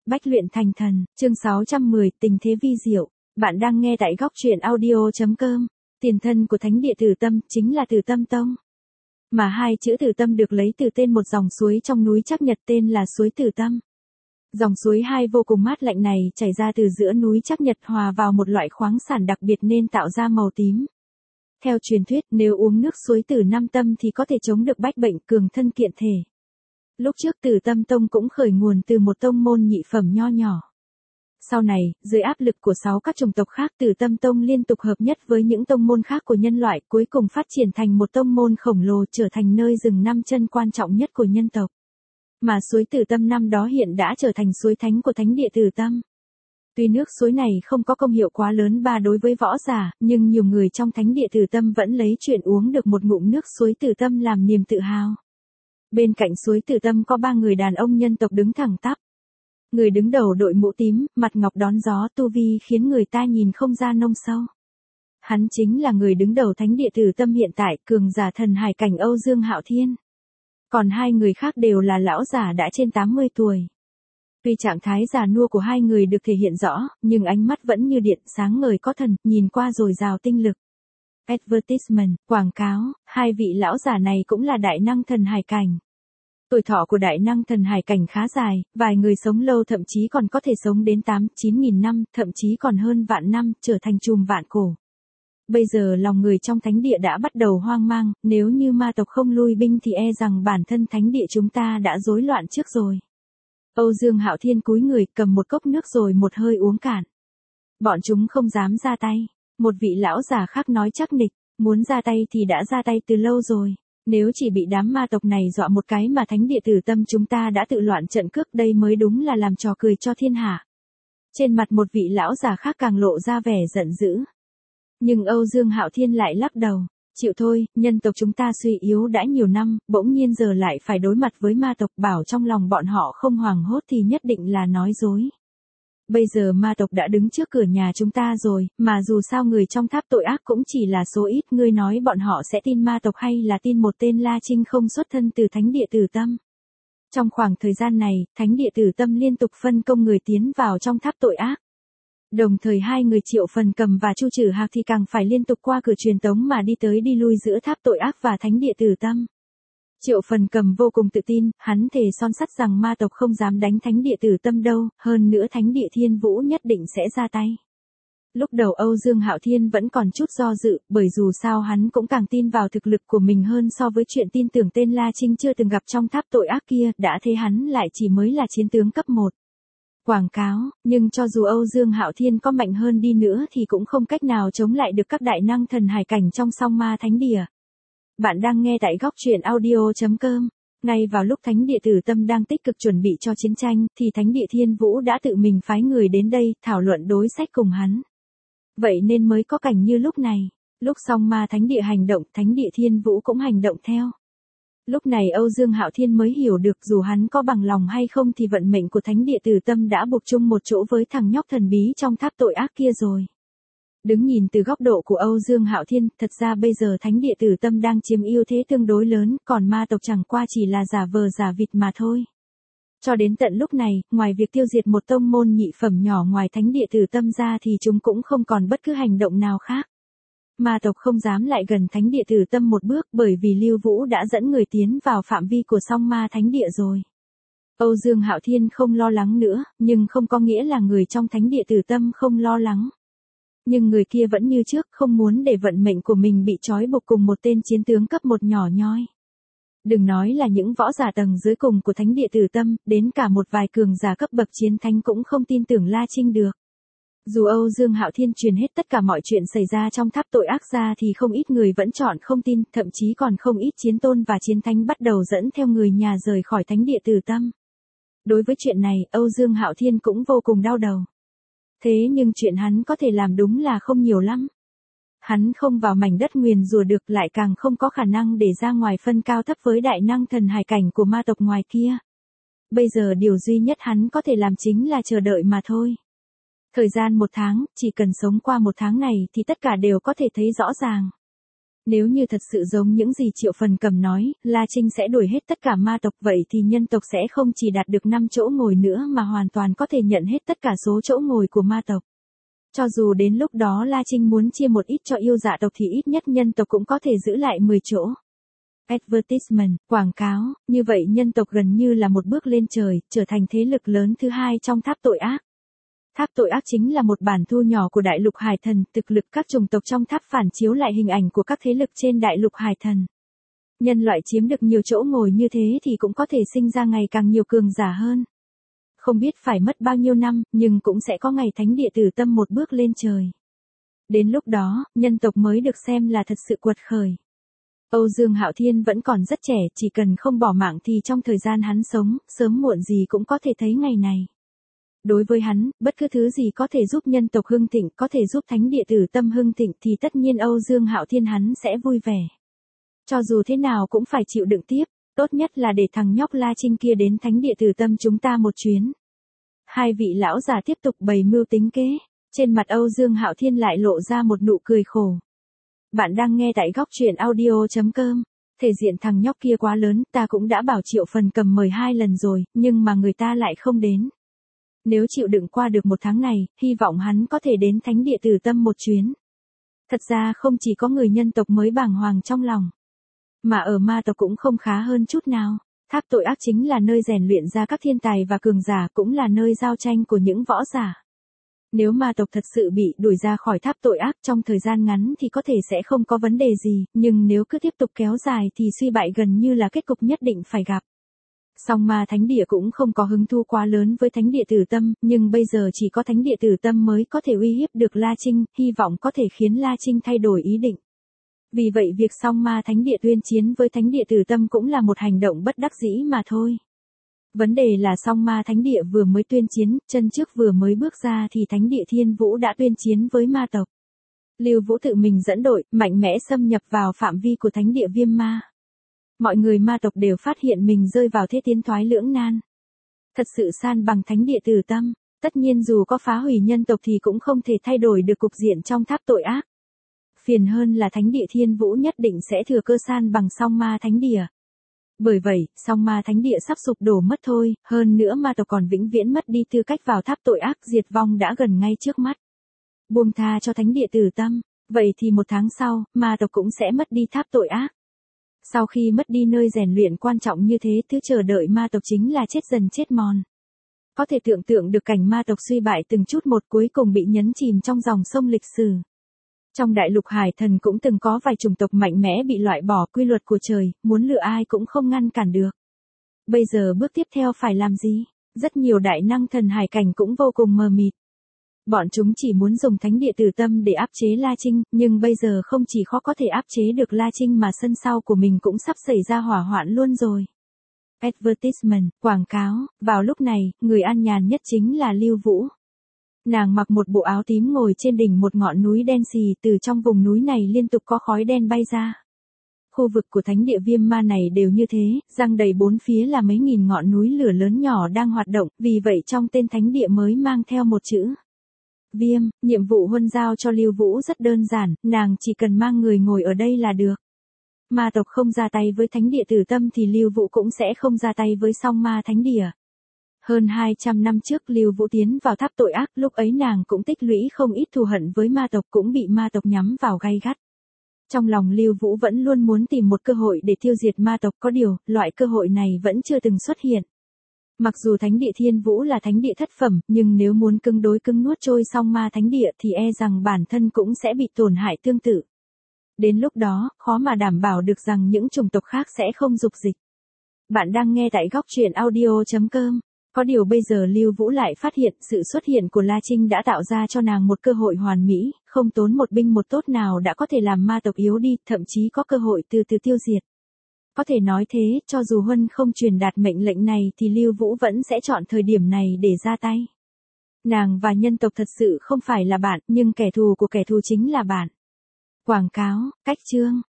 Bách luyện thành thần, chương 610, tình thế vi diệu. Bạn đang nghe tại góc truyện audio.com. Tiền thân của thánh địa Tử Tâm chính là Tử Tâm Tông. Mà hai chữ Tử Tâm được lấy từ tên một dòng suối trong núi Trắc Nhật tên là suối Tử Tâm. Dòng suối hai vô cùng mát lạnh này chảy ra từ giữa núi Trắc Nhật hòa vào một loại khoáng sản đặc biệt nên tạo ra màu tím. Theo truyền thuyết, nếu uống nước suối Tử Năm Tâm thì có thể chống được bách bệnh, cường thân kiện thể. Lúc trước Tử Tâm Tông cũng khởi nguồn từ một tông môn nhị phẩm nho nhỏ. Sau này, dưới áp lực của 6 các chủng tộc khác, Tử Tâm Tông liên tục hợp nhất với những tông môn khác của nhân loại, cuối cùng phát triển thành một tông môn khổng lồ, trở thành nơi dừng 5 chân quan trọng nhất của nhân tộc. Mà suối Tử Tâm năm đó hiện đã trở thành suối thánh của thánh địa Tử Tâm. Tuy nước suối này không có công hiệu quá lớn đối với võ giả, nhưng nhiều người trong thánh địa Tử Tâm vẫn lấy chuyện uống được một ngụm nước suối Tử Tâm làm niềm tự hào. Bên cạnh suối Tử Tâm có 3 người đàn ông nhân tộc đứng thẳng tắp. Người đứng đầu đội mũ tím, mặt ngọc đón gió, tu vi khiến người ta nhìn không ra nông sâu. Hắn chính là người đứng đầu thánh địa Tử Tâm hiện tại, cường giả thần hải cảnh Âu Dương Hạo Thiên. Còn hai người khác đều là lão giả đã trên 80 tuổi. Tuy trạng thái già nua của hai người được thể hiện rõ, nhưng ánh mắt vẫn như điện sáng ngời có thần, nhìn qua dồi dào tinh lực. Advertisement, quảng cáo, hai vị lão giả này cũng là đại năng thần hải cảnh. Tuổi thọ của đại năng thần hải cảnh khá dài, vài người sống lâu thậm chí còn có thể sống đến 8-9 nghìn năm, thậm chí còn hơn vạn năm, trở thành chùm vạn cổ. Bây giờ lòng người trong thánh địa đã bắt đầu hoang mang, nếu như ma tộc không lui binh thì e rằng bản thân thánh địa chúng ta đã rối loạn trước rồi. Âu Dương Hạo Thiên cúi người cầm một cốc nước rồi một hơi uống cạn. Bọn chúng không dám ra tay. Một vị lão già khác nói chắc nịch, muốn ra tay thì đã ra tay từ lâu rồi. Nếu chỉ bị đám ma tộc này dọa một cái mà thánh địa Tử Tâm chúng ta đã tự loạn trận cước, đây mới đúng là làm trò cười cho thiên hạ. Trên mặt một vị lão già khác càng lộ ra vẻ giận dữ. Nhưng Âu Dương Hạo Thiên lại lắc đầu, chịu thôi, nhân tộc chúng ta suy yếu đã nhiều năm, bỗng nhiên giờ lại phải đối mặt với ma tộc, bảo trong lòng bọn họ không hoảng hốt thì nhất định là nói dối. Bây giờ ma tộc đã đứng trước cửa nhà chúng ta rồi, mà dù sao người trong tháp tội ác cũng chỉ là số ít, ngươi nói bọn họ sẽ tin ma tộc hay là tin một tên La Trinh không xuất thân từ thánh địa Tử Tâm. Trong khoảng thời gian này, thánh địa Tử Tâm liên tục phân công người tiến vào trong tháp tội ác. Đồng thời hai người Triệu Phần Cầm và Chu Trử Hạc thì càng phải liên tục qua cửa truyền tống mà đi tới đi lui giữa tháp tội ác và thánh địa Tử Tâm. Triệu Phần Cầm vô cùng tự tin, hắn thề son sắt rằng ma tộc không dám đánh thánh địa Tử Tâm đâu, hơn nữa thánh địa Thiên Vũ nhất định sẽ ra tay. Lúc đầu Âu Dương Hạo Thiên vẫn còn chút do dự, bởi dù sao hắn cũng càng tin vào thực lực của mình hơn so với chuyện tin tưởng tên La Trinh chưa từng gặp trong tháp tội ác kia, đã thấy hắn lại chỉ mới là chiến tướng cấp 1. Quảng cáo, nhưng cho dù Âu Dương Hạo Thiên có mạnh hơn đi nữa thì cũng không cách nào chống lại được các đại năng thần hải cảnh trong song ma thánh địa. Bạn đang nghe tại góc truyện audio.com. Ngay vào lúc thánh địa Tử Tâm đang tích cực chuẩn bị cho chiến tranh, thì thánh địa Thiên Vũ đã tự mình phái người đến đây, thảo luận đối sách cùng hắn. Vậy nên mới có cảnh như lúc này. Lúc song ma thánh địa hành động, thánh địa Thiên Vũ cũng hành động theo. Lúc này Âu Dương Hạo Thiên mới hiểu được dù hắn có bằng lòng hay không thì vận mệnh của thánh địa Tử Tâm đã buộc chung một chỗ với thằng nhóc thần bí trong tháp tội ác kia rồi. Đứng nhìn từ góc độ của Âu Dương Hạo Thiên, thật ra bây giờ thánh địa Tử Tâm đang chiếm ưu thế tương đối lớn, còn ma tộc chẳng qua chỉ là giả vờ giả vịt mà thôi. Cho đến tận lúc này, ngoài việc tiêu diệt một tông môn nhị phẩm nhỏ ngoài thánh địa Tử Tâm ra thì chúng cũng không còn bất cứ hành động nào khác. Ma tộc không dám lại gần thánh địa Tử Tâm một bước bởi vì Lưu Vũ đã dẫn người tiến vào phạm vi của song ma thánh địa rồi. Âu Dương Hạo Thiên không lo lắng nữa, nhưng không có nghĩa là người trong thánh địa Tử Tâm không lo lắng. Nhưng người kia vẫn như trước, không muốn để vận mệnh của mình bị trói buộc cùng một tên chiến tướng cấp 1 nhỏ nhoi. Đừng nói là những võ giả tầng dưới cùng của thánh địa Tử Tâm, đến cả một vài cường giả cấp bậc chiến thánh cũng không tin tưởng La Trinh được. Dù Âu Dương Hạo Thiên truyền hết tất cả mọi chuyện xảy ra trong tháp tội ác ra thì không ít người vẫn chọn không tin, thậm chí còn không ít chiến tôn và chiến thánh bắt đầu dẫn theo người nhà rời khỏi thánh địa Tử Tâm. Đối với chuyện này, Âu Dương Hạo Thiên cũng vô cùng đau đầu. Thế nhưng chuyện hắn có thể làm đúng là không nhiều lắm. Hắn không vào mảnh đất nguyền rủa được, lại càng không có khả năng để ra ngoài phân cao thấp với đại năng thần hải cảnh của ma tộc ngoài kia. Bây giờ điều duy nhất hắn có thể làm chính là chờ đợi mà thôi. Thời gian 1 tháng, chỉ cần sống qua 1 tháng này thì tất cả đều có thể thấy rõ ràng. Nếu như thật sự giống những gì Triệu Phần Cầm nói, La Trinh sẽ đuổi hết tất cả ma tộc, vậy thì nhân tộc sẽ không chỉ đạt được 5 chỗ ngồi nữa mà hoàn toàn có thể nhận hết tất cả số chỗ ngồi của ma tộc. Cho dù đến lúc đó La Trinh muốn chia một ít cho yêu dạ tộc thì ít nhất nhân tộc cũng có thể giữ lại 10 chỗ. Advertisement, quảng cáo, như vậy nhân tộc gần như là một bước lên trời, trở thành thế lực lớn thứ hai trong tháp tội ác. Tháp tội ác chính là một bản thu nhỏ của đại lục hải thần, thực lực các chủng tộc trong tháp phản chiếu lại hình ảnh của các thế lực trên đại lục hải thần. Nhân loại chiếm được nhiều chỗ ngồi như thế thì cũng có thể sinh ra ngày càng nhiều cường giả hơn. Không biết phải mất bao nhiêu năm, nhưng cũng sẽ có ngày thánh địa tử tâm một bước lên trời. Đến lúc đó, nhân tộc mới được xem là thật sự quật khởi. Âu Dương Hạo Thiên vẫn còn rất trẻ, chỉ cần không bỏ mạng thì trong thời gian hắn sống, sớm muộn gì cũng có thể thấy ngày này. Đối với hắn, bất cứ thứ gì có thể giúp nhân tộc hưng thịnh, có thể giúp thánh địa tử tâm hưng thịnh thì tất nhiên Âu Dương Hạo Thiên hắn sẽ vui vẻ. Cho dù thế nào cũng phải chịu đựng tiếp, tốt nhất là để thằng nhóc La Trinh kia đến thánh địa tử tâm chúng ta một chuyến. Hai vị lão già tiếp tục bày mưu tính kế, trên mặt Âu Dương Hạo Thiên lại lộ ra một nụ cười khổ. Bạn đang nghe tại góc truyện audio.com. Thể diện thằng nhóc kia quá lớn, ta cũng đã bảo Triệu Phần Cầm mời 2 lần rồi, nhưng mà người ta lại không đến. Nếu chịu đựng qua được 1 tháng này, hy vọng hắn có thể đến thánh địa tử tâm một chuyến. Thật ra không chỉ có người nhân tộc mới bàng hoàng trong lòng, mà ở ma tộc cũng không khá hơn chút nào. Tháp tội ác chính là nơi rèn luyện ra các thiên tài và cường giả, cũng là nơi giao tranh của những võ giả. Nếu ma tộc thật sự bị đuổi ra khỏi tháp tội ác trong thời gian ngắn thì có thể sẽ không có vấn đề gì, nhưng nếu cứ tiếp tục kéo dài thì suy bại gần như là kết cục nhất định phải gặp. Song ma thánh địa cũng không có hứng thú quá lớn với thánh địa tử tâm, nhưng bây giờ chỉ có thánh địa tử tâm mới có thể uy hiếp được La Trinh, hy vọng có thể khiến La Trinh thay đổi ý định. Vì vậy việc song ma thánh địa tuyên chiến với thánh địa tử tâm cũng là một hành động bất đắc dĩ mà thôi. Vấn đề là song ma thánh địa vừa mới tuyên chiến, chân trước vừa mới bước ra thì thánh địa Thiên Vũ đã tuyên chiến với ma tộc. Lưu Vũ tự mình dẫn đội, mạnh mẽ xâm nhập vào phạm vi của thánh địa Viêm Ma. Mọi người ma tộc đều phát hiện mình rơi vào thế tiến thoái lưỡng nan. Thật sự san bằng thánh địa tử tâm, tất nhiên dù có phá hủy nhân tộc thì cũng không thể thay đổi được cục diện trong tháp tội ác. Phiền hơn là thánh địa Thiên Vũ nhất định sẽ thừa cơ san bằng song ma thánh địa. Bởi vậy, song ma thánh địa sắp sụp đổ mất thôi, hơn nữa ma tộc còn vĩnh viễn mất đi tư cách vào tháp tội ác, diệt vong đã gần ngay trước mắt. Buông tha cho thánh địa tử tâm, vậy thì 1 tháng sau, ma tộc cũng sẽ mất đi tháp tội ác. Sau khi mất đi nơi rèn luyện quan trọng như thế, thứ chờ đợi ma tộc chính là chết dần chết mòn. Có thể tưởng tượng được cảnh ma tộc suy bại từng chút một cuối cùng bị nhấn chìm trong dòng sông lịch sử. Trong đại lục hải thần cũng từng có vài chủng tộc mạnh mẽ bị loại bỏ, quy luật của trời, muốn lừa ai cũng không ngăn cản được. Bây giờ bước tiếp theo phải làm gì? Rất nhiều đại năng thần hải cảnh cũng vô cùng mờ mịt. Bọn chúng chỉ muốn dùng thánh địa tử tâm để áp chế La Trinh, nhưng bây giờ không chỉ khó có thể áp chế được La Trinh mà sân sau của mình cũng sắp xảy ra hỏa hoạn luôn rồi. Advertisement, quảng cáo, vào lúc này, người an nhàn nhất chính là Lưu Vũ. Nàng mặc một bộ áo tím ngồi trên đỉnh một ngọn núi đen xì, từ trong vùng núi này liên tục có khói đen bay ra. Khu vực của thánh địa Viêm Ma này đều như thế, giăng đầy 4 phía là mấy nghìn ngọn núi lửa lớn nhỏ đang hoạt động, vì vậy trong tên thánh địa mới mang theo một chữ Viêm. Nhiệm vụ huân giao cho Lưu Vũ rất đơn giản, nàng chỉ cần mang người ngồi ở đây là được. Ma tộc không ra tay với thánh địa tử tâm thì Lưu Vũ cũng sẽ không ra tay với song ma thánh địa. Hơn 200 năm trước Lưu Vũ tiến vào tháp tội ác, lúc ấy nàng cũng tích lũy không ít thù hận với ma tộc, cũng bị ma tộc nhắm vào gay gắt. Trong lòng Lưu Vũ vẫn luôn muốn tìm một cơ hội để tiêu diệt ma tộc, có điều, loại cơ hội này vẫn chưa từng xuất hiện. Mặc dù thánh địa Thiên Vũ là thánh địa thất phẩm, nhưng nếu muốn cứng đối cứng nuốt trôi song ma thánh địa thì e rằng bản thân cũng sẽ bị tổn hại tương tự. Đến lúc đó, khó mà đảm bảo được rằng những chủng tộc khác sẽ không dục dịch. Bạn đang nghe tại góc truyện audio.com. Có điều bây giờ Lưu Vũ lại phát hiện sự xuất hiện của La Trinh đã tạo ra cho nàng một cơ hội hoàn mỹ, không tốn một binh một tốt nào đã có thể làm ma tộc yếu đi, thậm chí có cơ hội từ từ tiêu diệt. Có thể nói thế, cho dù Huân không truyền đạt mệnh lệnh này thì Lưu Vũ vẫn sẽ chọn thời điểm này để ra tay. Nàng và nhân tộc thật sự không phải là bạn, nhưng kẻ thù của kẻ thù chính là bạn. Quảng cáo, cách chương,